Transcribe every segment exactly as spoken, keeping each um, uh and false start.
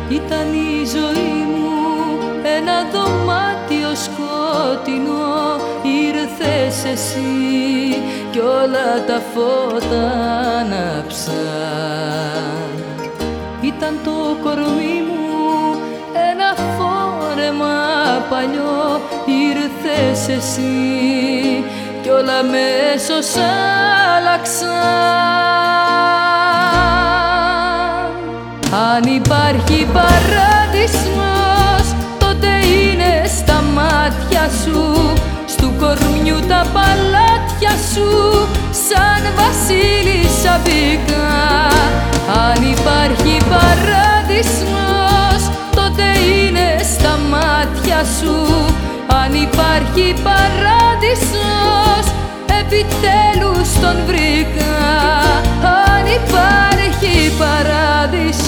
Ήταν η ζωή μου ένα δωμάτιο σκότεινο, ήρθες εσύ κι όλα τα φώτα άναψαν. Ήταν το κορμί μου ένα φόρεμα παλιό, ήρθες εσύ κι όλα αμέσως άλλαξαν. Αν υπάρχει παράδεισος, τότε είναι στα μάτια σου, στου κορμιού τα παλάτια σου, σαν βασίλισσα μπήκα. Αν υπάρχει παράδεισος, τότε είναι στα μάτια σου. Αν υπάρχει παράδεισος, επιτέλους τον βρήκα. Αν υπάρχει παράδεισος.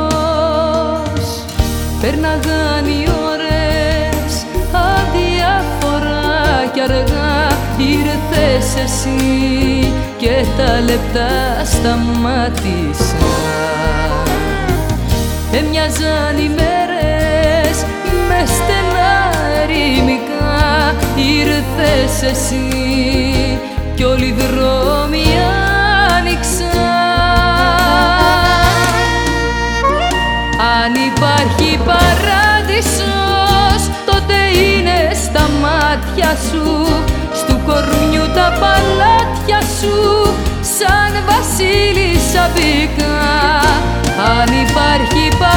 Πέρναγαν οι ώρες αδιάφορα κι αργά, ήρθες εσύ και τα λεπτά σταμάτησαν. Έμοιαζαν οι μέρες με στενά ερημικά, ήρθες εσύ κι όλοι οι δρόμοι άνοιξαν. Αν υπάρχει παράδεισος, τότε είναι στα μάτια σου, στου κορμιού τα παλάτια σου, σαν βασίλισσα μπήκα. Αν υπάρχει παράδεισος,